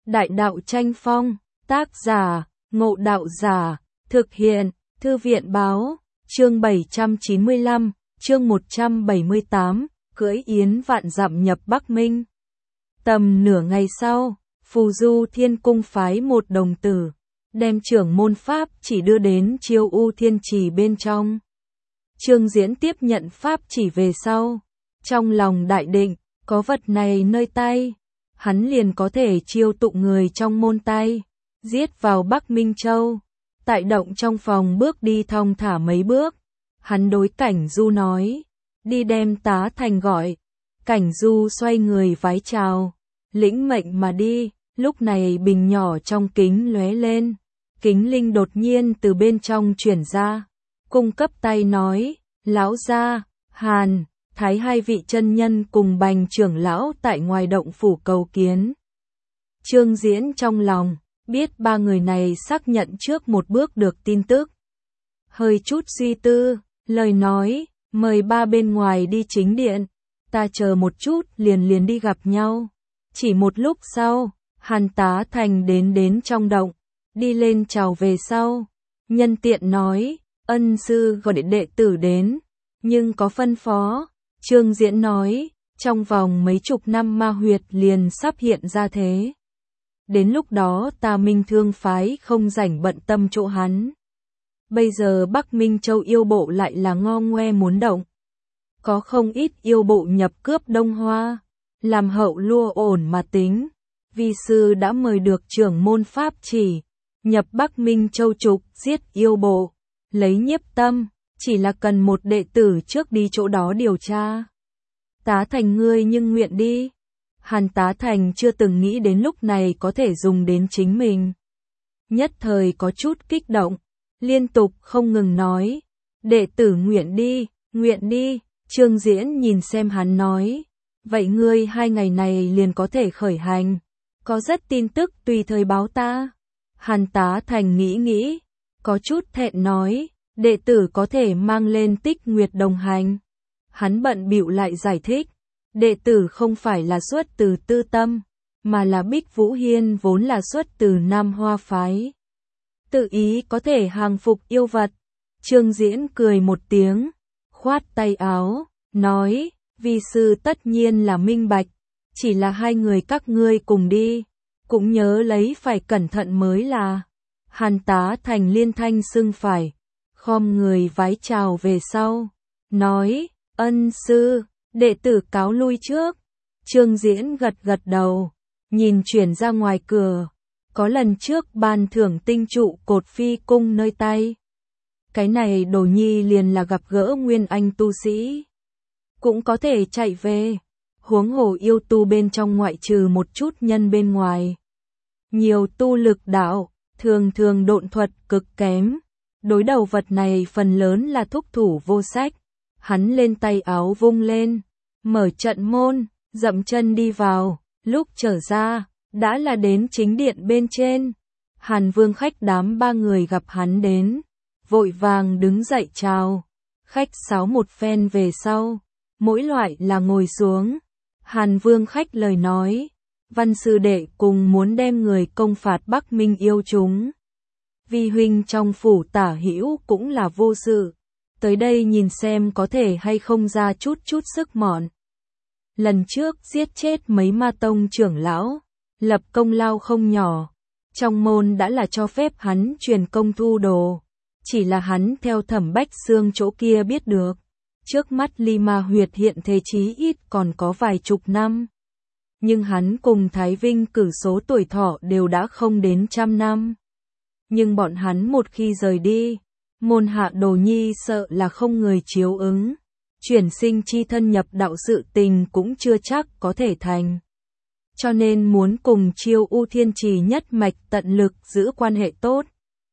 Đại đạo tranh phong, tác giả, Ngộ Đạo Giả, thực hiện, Thư viện báo, chương 795, chương 178, cưỡi yến vạn dặm nhập Bắc Minh. Tầm nửa ngày sau, Phù Du Thiên Cung phái một đồng tử, đem trưởng môn pháp chỉ đưa đến Chiêu U Thiên Trì bên trong. Trương Diễn tiếp nhận pháp chỉ về sau, trong lòng đại định, có vật này nơi tay, hắn liền có thể chiêu tụ người trong môn tay, giết vào Bắc Minh Châu. Tại động trong phòng bước đi thong thả mấy bước, hắn đối Cảnh Du nói, đi đem Tá Thành gọi. Cảnh Du xoay người vái chào, lĩnh mệnh mà đi. Lúc này bình nhỏ trong kính lóe lên, kính linh đột nhiên từ bên trong chuyển ra, cung cấp tay nói, lão gia, Hàn, Thái hai vị chân nhân cùng Bành trưởng lão tại ngoài động phủ cầu kiến. Trương Diễn trong lòng, biết ba người này xác nhận trước một bước được tin tức. Hơi chút suy tư, lời nói, mời ba bên ngoài đi chính điện, ta chờ một chút liền đi gặp nhau. Chỉ một lúc sau, Hàn Tá Thành đến trong động, đi lên chào về sau. Nhân tiện nói, ân sư gọi đệ tử đến, nhưng có phân phó. Trương Diễn nói, trong vòng mấy chục năm ma huyệt liền sắp hiện ra thế. Đến lúc đó ta Minh Thương phái không rảnh bận tâm chỗ hắn. Bây giờ Bắc Minh Châu yêu bộ lại là ngo ngoe muốn động. Có không ít yêu bộ nhập cướp Đông Hoa, làm hậu lua ổn mà tính. Vi sư đã mời được trưởng môn pháp chỉ, nhập Bắc Minh Châu trục giết yêu bộ, lấy nhiếp tâm, chỉ là cần một đệ tử trước đi chỗ đó điều tra. Tá Thành ngươi nhưng nguyện đi. Hàn Tá Thành chưa từng nghĩ đến lúc này có thể dùng đến chính mình. Nhất thời có chút kích động, liên tục không ngừng nói, đệ tử nguyện đi. Trương Diễn nhìn xem hắn nói, vậy ngươi 2 ngày này liền có thể khởi hành, có rất tin tức tùy thời báo ta. Hàn Tá Thành nghĩ, có chút thẹn nói, đệ tử có thể mang lên Tích Nguyệt đồng hành. Hắn bận bịu lại giải thích, đệ tử không phải là xuất từ Tư Tâm, mà là Bích Vũ Hiên vốn là xuất từ Nam Hoa phái. Tự ý có thể hàng phục yêu vật. Trương Diễn cười một tiếng, khoát tay áo, nói, vi sư tất nhiên là minh bạch, chỉ là 2 người các ngươi cùng đi, cũng nhớ lấy phải cẩn thận mới là. Hàn Tá Thành liên thanh xưng phải, khom người vái chào về sau, nói, ân sư, đệ tử cáo lui trước. Trương Diễn gật đầu, nhìn chuyển ra ngoài cửa, có lần trước ban thưởng tinh trụ cột phi cung nơi tay. Cái này Đồ Nhi liền là gặp gỡ nguyên anh tu sĩ, cũng có thể chạy về, huống hồ yêu tu bên trong ngoại trừ một chút nhân bên ngoài. Nhiều tu lực đạo, thường độn thuật cực kém, đối đầu vật này phần lớn là thúc thủ vô sách. Hắn lên tay áo vung lên, mở trận môn, dậm chân đi vào, lúc trở ra, đã là đến chính điện bên trên. Hàn Vương khách đám 3 người gặp hắn đến, vội vàng đứng dậy chào, khách sáo một phen về sau, mỗi loại là ngồi xuống. Hàn Vương khách lời nói, văn sư đệ cùng muốn đem người công phạt Bắc Minh yêu chúng. Vi huynh trong phủ tả hữu cũng là vô sự, tới đây nhìn xem có thể hay không ra chút sức mọn. Lần trước giết chết mấy ma tông trưởng lão, lập công lao không nhỏ, trong môn đã là cho phép hắn truyền công thu đồ, chỉ là hắn theo Thẩm Bách Xương chỗ kia biết được, trước mắt ly ma huyệt hiện thế chí ít còn có vài chục năm. Nhưng hắn cùng Thái Vinh cử số tuổi thọ đều đã không đến 100 năm. Nhưng bọn hắn một khi rời đi, môn hạ Đồ Nhi sợ là không người chiếu ứng, chuyển sinh chi thân nhập đạo sự tình cũng chưa chắc có thể thành. Cho nên muốn cùng Chiêu U Thiên Trì nhất mạch tận lực giữ quan hệ tốt.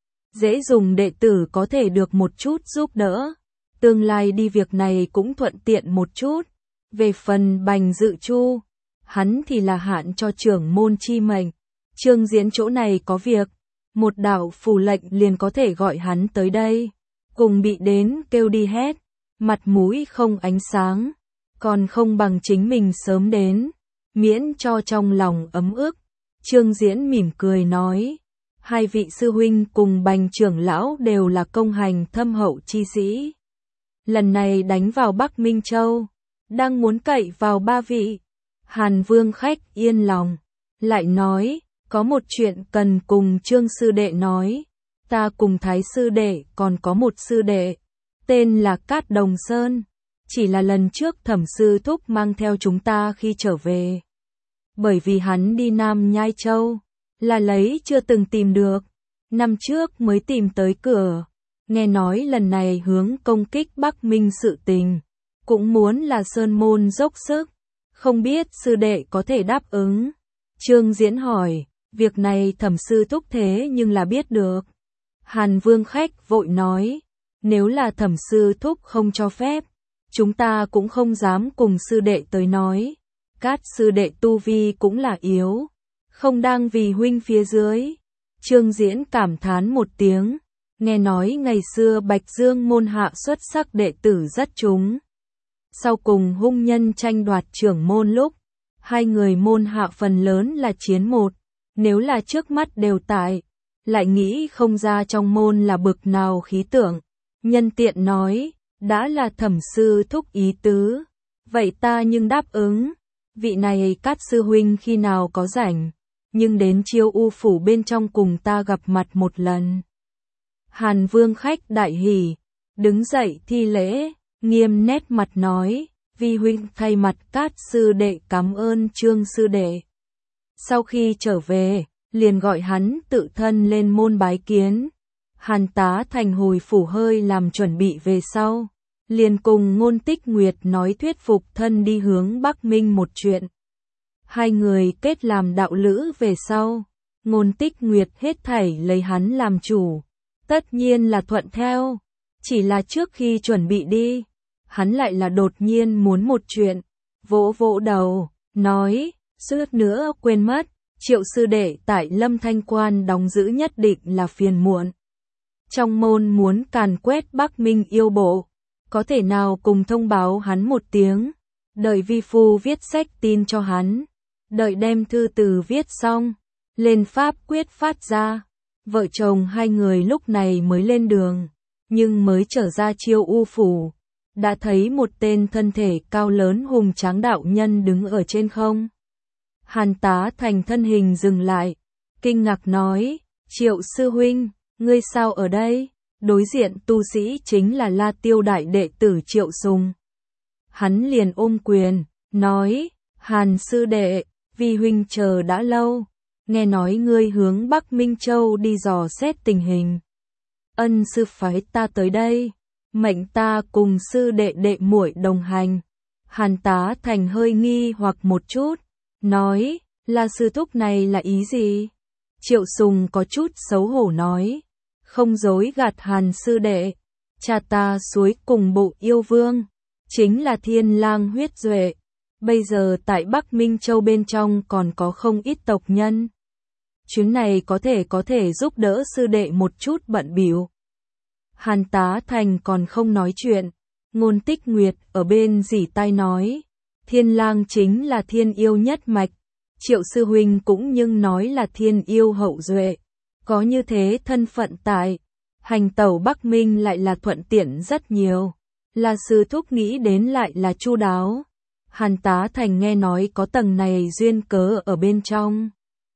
Dễ dùng đệ tử có thể được một chút giúp đỡ, tương lai đi việc này cũng thuận tiện một chút. Về phần Bành Dự Chu, hắn thì là hạn cho trưởng môn chi mệnh. Trương Diễn chỗ này có việc, một đạo phù lệnh liền có thể gọi hắn tới đây, cùng bị đến kêu đi hết, mặt mũi không ánh sáng, còn không bằng chính mình sớm đến, miễn cho trong lòng ấm ức. Trương Diễn mỉm cười nói, hai vị sư huynh cùng Bành trưởng lão đều là công hành thâm hậu chi sĩ. Lần này đánh vào Bắc Minh Châu, đang muốn cậy vào ba vị. Hàn Vương khách yên lòng, lại nói, có một chuyện cần cùng Trương sư đệ nói. Ta cùng Thái sư đệ còn có một sư đệ, tên là Cát Đồng Sơn. Chỉ là lần trước Thẩm sư thúc mang theo chúng ta khi trở về. Bởi vì hắn đi Nam Nhai Châu, là lấy chưa từng tìm được. Năm trước mới tìm tới cửa. Nghe nói lần này hướng công kích Bắc Minh sự tình. Cũng muốn là Sơn Môn dốc sức. Không biết sư đệ có thể đáp ứng. Trương Diễn hỏi, việc này Thẩm sư thúc thế nhưng là biết được. Hàn Vương khách vội nói, nếu là Thẩm sư thúc không cho phép, chúng ta cũng không dám cùng sư đệ tới nói. Cát sư đệ tu vi cũng là yếu, không đang vì huynh phía dưới. Trương Diễn cảm thán một tiếng, nghe nói ngày xưa Bạch Dương môn hạ xuất sắc đệ tử rất chúng. Sau cùng hung nhân tranh đoạt trưởng môn lúc, hai người môn hạ phần lớn là chiến một, nếu là trước mắt đều tại, lại nghĩ không ra trong môn là bực nào khí tượng. Nhân tiện nói, đã là Thẩm sư thúc ý tứ, vậy ta nhưng đáp ứng. Vị này Cát sư huynh khi nào có rảnh, nhưng đến Chiêu U phủ bên trong cùng ta gặp mặt một lần. Hàn Vương khách đại hỉ, đứng dậy thi lễ, nghiêm nét mặt nói, vi huynh thay mặt Cát sư đệ cảm ơn Trương sư đệ. Sau khi trở về, liền gọi hắn tự thân lên môn bái kiến. Hàn Tá Thành hồi phủ hơi làm chuẩn bị về sau, liền cùng Ngôn Tích Nguyệt nói thuyết phục thân đi hướng Bắc Minh một chuyện. Hai người kết làm đạo lữ về sau, Ngôn Tích Nguyệt hết thảy lấy hắn làm chủ, tất nhiên là thuận theo. Chỉ là trước khi chuẩn bị đi, hắn lại là đột nhiên muốn một chuyện, vỗ vỗ đầu, nói, suýt nữa quên mất, Triệu sư đệ tại Lâm Thanh Quan đóng giữ nhất định là phiền muộn. Trong môn muốn càn quét Bắc Minh yêu bộ, có thể nào cùng thông báo hắn một tiếng, đợi vi phu viết sách tin cho hắn, đợi đem thư từ viết xong, lên pháp quyết phát ra. Vợ chồng hai người lúc này mới lên đường, nhưng mới trở ra Chiêu U phủ, đã thấy một tên thân thể cao lớn hùng tráng đạo nhân đứng ở trên không. Hàn Tá Thành thân hình dừng lại, kinh ngạc nói, Triệu sư huynh, ngươi sao ở đây? Đối diện tu sĩ chính là La Tiêu đại đệ tử Triệu Sùng. Hắn liền ôm quyền, nói, Hàn sư đệ, vi huynh chờ đã lâu, nghe nói ngươi hướng Bắc Minh Châu đi dò xét tình hình. Ân sư phái ta tới đây, mệnh ta cùng sư đệ đệ muội đồng hành. Hàn Tá Thành hơi nghi hoặc một chút, nói, là sư thúc này là ý gì? Triệu Sùng có chút xấu hổ nói, không dối gạt Hàn sư đệ, cha ta suối cùng bộ yêu vương, chính là Thiên Lang huyết duệ, bây giờ tại Bắc Minh Châu bên trong còn có không ít tộc nhân. Chuyến này có thể giúp đỡ sư đệ một chút bận bịu. Hàn Tá Thành còn không nói chuyện, Ngôn Tích Nguyệt ở bên rỉ tai nói, Thiên Lang chính là thiên yêu nhất mạch, Triệu sư huynh cũng nhưng nói là thiên yêu hậu duệ, có như thế thân phận tại, hành tẩu Bắc Minh lại là thuận tiện rất nhiều, là sư thúc nghĩ đến lại là chu đáo. Hàn Tá Thành nghe nói có tầng này duyên cớ ở bên trong,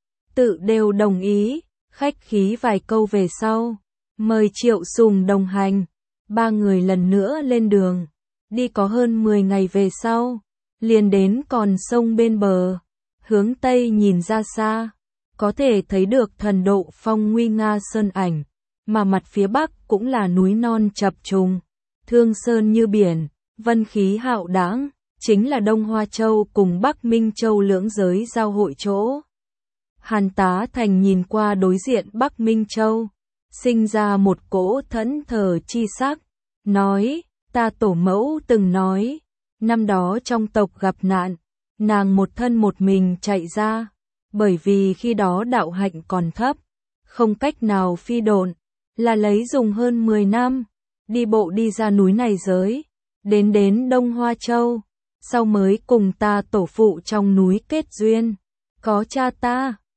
tự đều đồng ý, khách khí vài câu về sau, mời Triệu Sùng đồng hành, ba người lần nữa lên đường, đi có hơn 10 ngày về sau, liền đến còn sông bên bờ, hướng tây nhìn ra xa, có thể thấy được thần độ phong nguy nga sơn ảnh, mà mặt phía bắc cũng là núi non chập trùng, thương sơn như biển, vân khí hạo đãng, chính là Đông Hoa Châu cùng Bắc Minh Châu lưỡng giới giao hội chỗ. Hàn Tá Thành nhìn qua đối diện Bắc Minh Châu, sinh ra một cỗ thẫn thờ chi sắc, nói, ta tổ mẫu từng nói, năm đó trong tộc gặp nạn, nàng một thân một mình chạy ra, bởi vì khi đó đạo hạnh còn thấp, không cách nào phi độn, là lấy dùng hơn 10 năm, đi bộ đi ra núi này giới, đến Đông Hoa Châu, sau mới cùng ta tổ phụ trong núi kết duyên, có cha ta,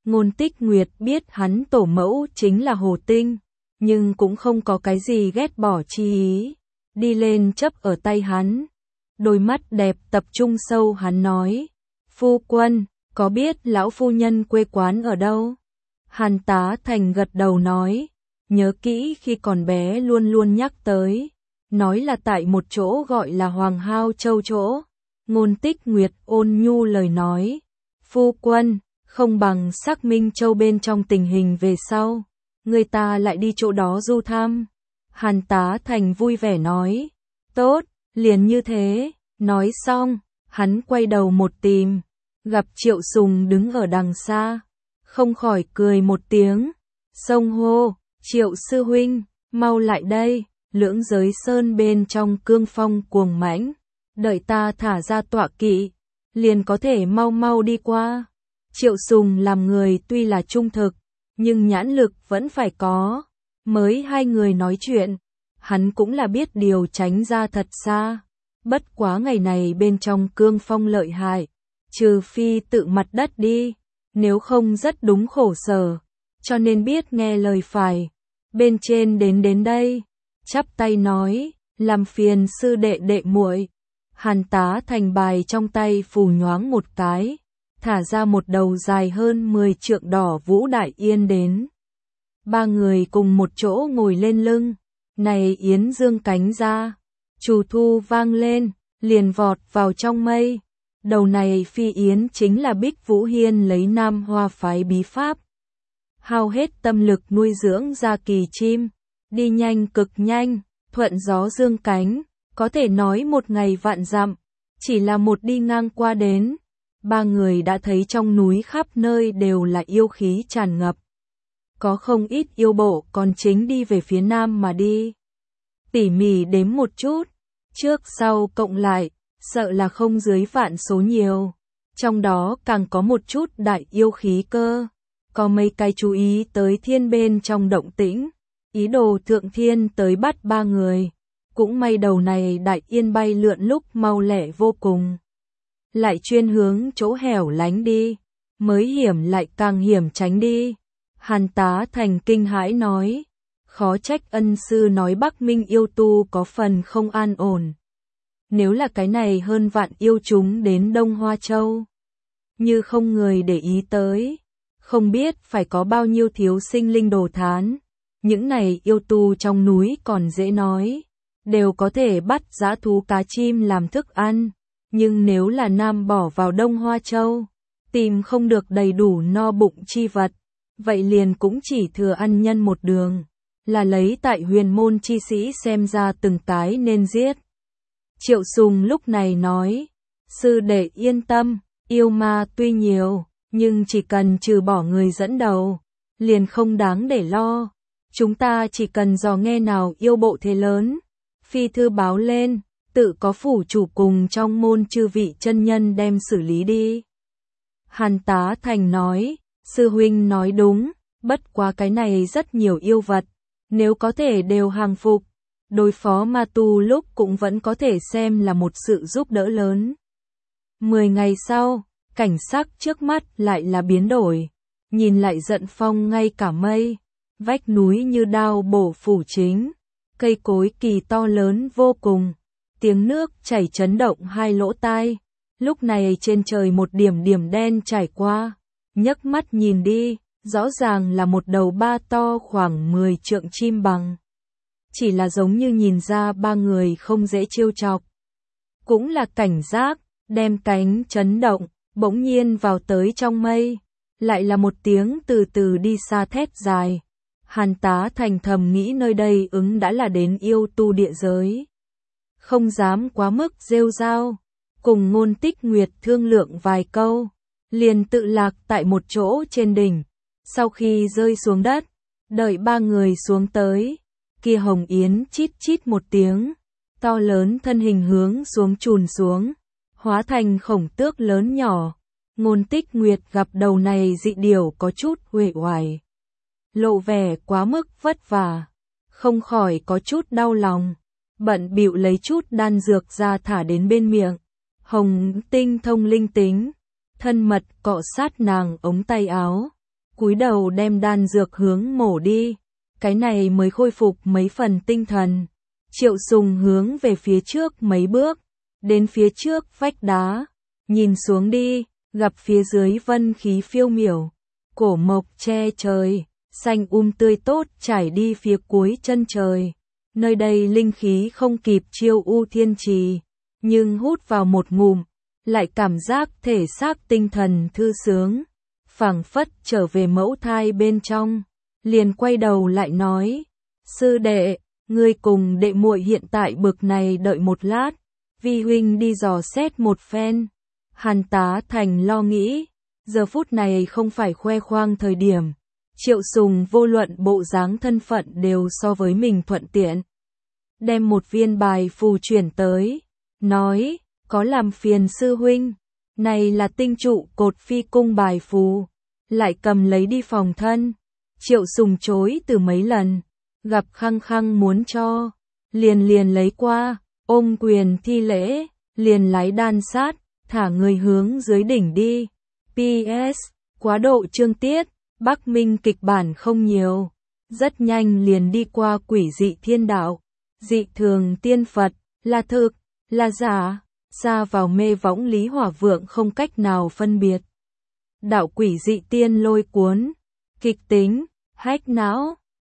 Ngôn Tích Nguyệt biết hắn tổ mẫu chính là Hồ Tinh, nhưng cũng không có cái gì ghét bỏ chi ý, đi lên chấp ở tay hắn. Đôi mắt đẹp tập trung sâu hắn nói, phu quân, có biết lão phu nhân quê quán ở đâu? Hàn Tá Thành gật đầu nói, nhớ kỹ khi còn bé luôn luôn nhắc tới, nói là tại một chỗ gọi là Hoàng Hao Châu chỗ. Ngôn Tích Nguyệt ôn nhu lời nói, phu quân, không bằng xác Minh Châu bên trong tình hình về sau, người ta lại đi chỗ đó du thăm. Hàn Tá Thành vui vẻ nói, tốt, liền như thế. Nói xong, hắn quay đầu một tìm, gặp Triệu Sùng đứng ở đằng xa, không khỏi cười một tiếng, xông hô, Triệu sư huynh, mau lại đây, Lưỡng Giới Sơn bên trong cương phong cuồng mãnh, đợi ta thả ra tọa kỵ, liền có thể mau mau đi qua. Triệu Sùng làm người tuy là trung thực, nhưng nhãn lực vẫn phải có, mới hai người nói chuyện, hắn cũng là biết điều tránh ra thật xa. Bất quá ngày này bên trong cương phong lợi hại, trừ phi tự mặt đất đi, nếu không rất đúng khổ sở, cho nên biết nghe lời phải. Bên trên đến đây, chắp tay nói, làm phiền sư đệ đệ muội. Hàn Tá Thành bài trong tay phù nhoáng một cái, thả ra một đầu dài hơn 10 trượng đỏ vũ đại yên đến. Ba người cùng một chỗ ngồi lên lưng, này yến dương cánh ra. Trù thu vang lên, liền vọt vào trong mây. Đầu này phi yến chính là Bích Vũ Hiên lấy Nam Hoa phái bí pháp. Hao hết tâm lực nuôi dưỡng ra kỳ chim, đi nhanh cực nhanh, thuận gió dương cánh, có thể nói một ngày vạn dặm, chỉ là một đi ngang qua đến. Ba người đã thấy trong núi khắp nơi đều là yêu khí tràn ngập. Có không ít yêu bộ còn chính đi về phía nam mà đi. Tỉ mỉ đếm một chút, trước sau cộng lại, sợ là không dưới vạn số nhiều. Trong đó càng có một chút đại yêu khí cơ. Có mấy cái chú ý tới thiên bên trong động tĩnh, ý đồ thượng thiên tới bắt ba người. Cũng may đầu này đại yên bay lượn lúc mau lẹ vô cùng. Lại chuyên hướng chỗ hẻo lánh đi, mới hiểm lại càng hiểm tránh đi. Hàn Tá Thành kinh hãi nói, khó trách ân sư nói Bắc Minh yêu tu có phần không an ổn. Nếu là cái này hơn vạn yêu chúng đến Đông Hoa Châu, như không người để ý tới, không biết phải có bao nhiêu thiếu sinh linh đồ thán. Những này yêu tu trong núi còn dễ nói, đều có thể bắt dã thú cá chim làm thức ăn, nhưng nếu là nam bỏ vào Đông Hoa Châu, tìm không được đầy đủ no bụng chi vật, vậy liền cũng chỉ thừa ăn nhân một đường, là lấy tại huyền môn chi sĩ xem ra từng cái nên giết. Triệu Sùng lúc này nói, sư đệ yên tâm, yêu ma tuy nhiều, nhưng chỉ cần trừ bỏ người dẫn đầu, liền không đáng để lo. Chúng ta chỉ cần dò nghe nào yêu bộ thế lớn, phi thư báo lên, tự có phủ chủ cùng trong môn chư vị chân nhân đem xử lý đi. Hàn Tá Thành nói, sư huynh nói đúng, bất quá cái này rất nhiều yêu vật, nếu có thể đều hàng phục, đối phó ma tu lúc cũng vẫn có thể xem là một sự giúp đỡ lớn. 10 ngày sau, cảnh sắc trước mắt lại là biến đổi, nhìn lại giận phong ngay cả mây, vách núi như đao bổ phủ chính, cây cối kỳ to lớn vô cùng, tiếng nước chảy chấn động hai lỗ tai. Lúc này trên trời một điểm điểm đen trải qua, nhấc mắt nhìn đi, rõ ràng là một đầu ba to khoảng 10 trượng chim bằng. Chỉ là giống như nhìn ra ba người không dễ trêu chọc. Cũng là cảnh giác, đem cánh chấn động, bỗng nhiên vào tới trong mây. Lại là một tiếng từ từ đi xa thét dài. Hàn Tá Thành thầm nghĩ nơi đây ứng đã là đến yêu tu địa giới. Không dám quá mức rêu rao, cùng Ngôn Tích Nguyệt thương lượng vài câu, liền tự lạc tại một chỗ trên đỉnh. Sau khi rơi xuống đất, đợi ba người xuống tới, kia hồng yến chít chít một tiếng, to lớn thân hình hướng xuống chùn xuống, hóa thành khổng tước lớn nhỏ. Ngôn Tích Nguyệt gặp đầu này dị điều có chút uể oải, lộ vẻ quá mức vất vả, không khỏi có chút đau lòng, bận bịu lấy chút đan dược ra thả đến bên miệng. Hồng tinh thông linh tính, thân mật cọ sát nàng ống tay áo, cúi đầu đem đan dược hướng mổ đi, cái này mới khôi phục mấy phần tinh thần. Triệu Sùng hướng về phía trước mấy bước, đến phía trước vách đá, nhìn xuống đi, gặp phía dưới vân khí phiêu miểu, cổ mộc che trời, xanh tươi tốt trải đi phía cuối chân trời. Nơi đây linh khí không kịp Chiêu U Thiên Trì, nhưng hút vào một ngụm, lại cảm giác thể xác tinh thần thư sướng, phảng phất trở về mẫu thai bên trong, liền quay đầu lại nói: "Sư đệ, ngươi cùng đệ muội hiện tại bực này đợi một lát, vi huynh đi dò xét một phen." Hàn Tá Thành lo nghĩ, giờ phút này không phải khoe khoang thời điểm, Triệu Sùng vô luận bộ dáng thân phận đều so với mình thuận tiện. Đem một viên bài phù chuyển tới, nói: "Có làm phiền sư huynh, này là tinh trụ cột phi cung bài phù." Lại cầm lấy đi phòng thân. Triệu Sùng chối từ mấy lần, gặp khăng khăng muốn cho, liền lấy qua, ôm quyền thi lễ, liền lái đan sát, thả người hướng dưới đỉnh đi. PS, quá độ chương tiết, Bắc Minh kịch bản không nhiều, rất nhanh liền đi qua quỷ dị thiên đạo, dị thường tiên Phật, là thực, là giả, xa vào mê võng Lý Hỏa Vượng không cách nào phân biệt. Đạo quỷ dị tiên lôi cuốn, kịch tính, hách não,